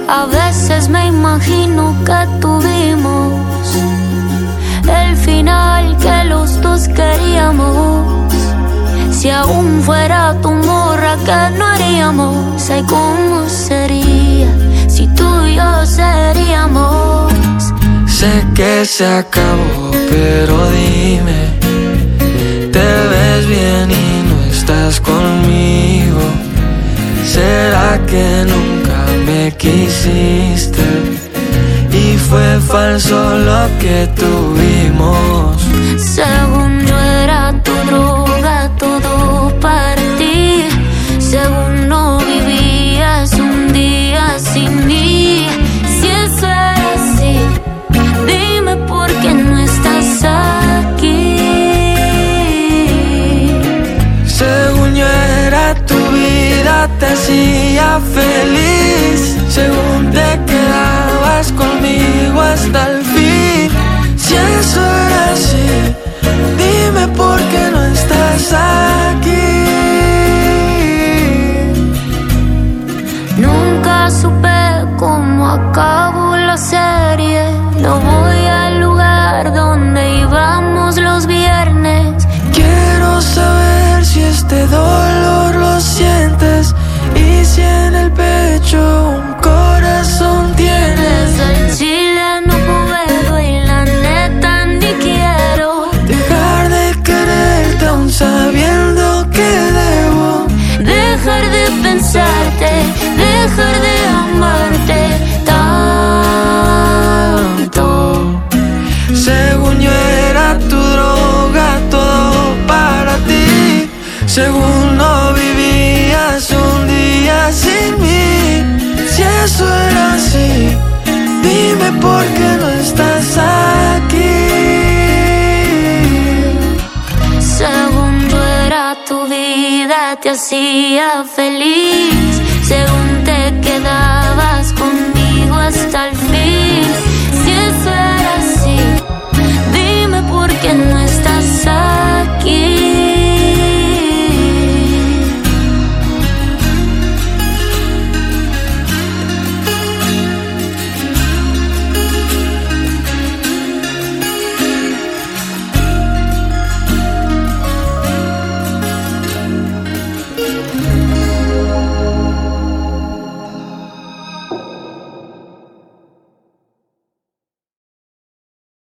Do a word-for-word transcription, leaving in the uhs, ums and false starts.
A veces me imagino que tuvimos el final que los dos queríamos. Si aún fuera tu morra, ¿qué no haríamos? Ay, ¿cómo sería si tú y yo seríamos? Sé que se acabó, pero dime, ¿te ves bien y no estás conmigo? ¿Será que nunca me quisiste y fue falso lo que tuvimos? Según yo era tu droga, todo para ti. Según no vivías un día sin mí. Si eso era así, dime por qué no estás aquí. Según yo era tu vida, te hacía feliz. Según te quedabas conmigo hasta el fin. Si eso era así, dime por qué no estás aquí. Nunca supe cómo acabó la serie. No voy al lugar donde íbamos los viernes. Quiero saber si este dolor lo sientes y si en el pecho un corazón tienes. Desde el Chile no puedo y la neta ni quiero dejar de quererte aún sabiendo que debo dejar de pensarte, dejar de amarte tanto. Según yo era tu droga, todo para ti. Según no vivías un día sin mí. Si eso era así, dime por qué no estás aquí. Según yo era tu vida, te hacía feliz. Según te quedabas conmigo hasta el fin. Si eso era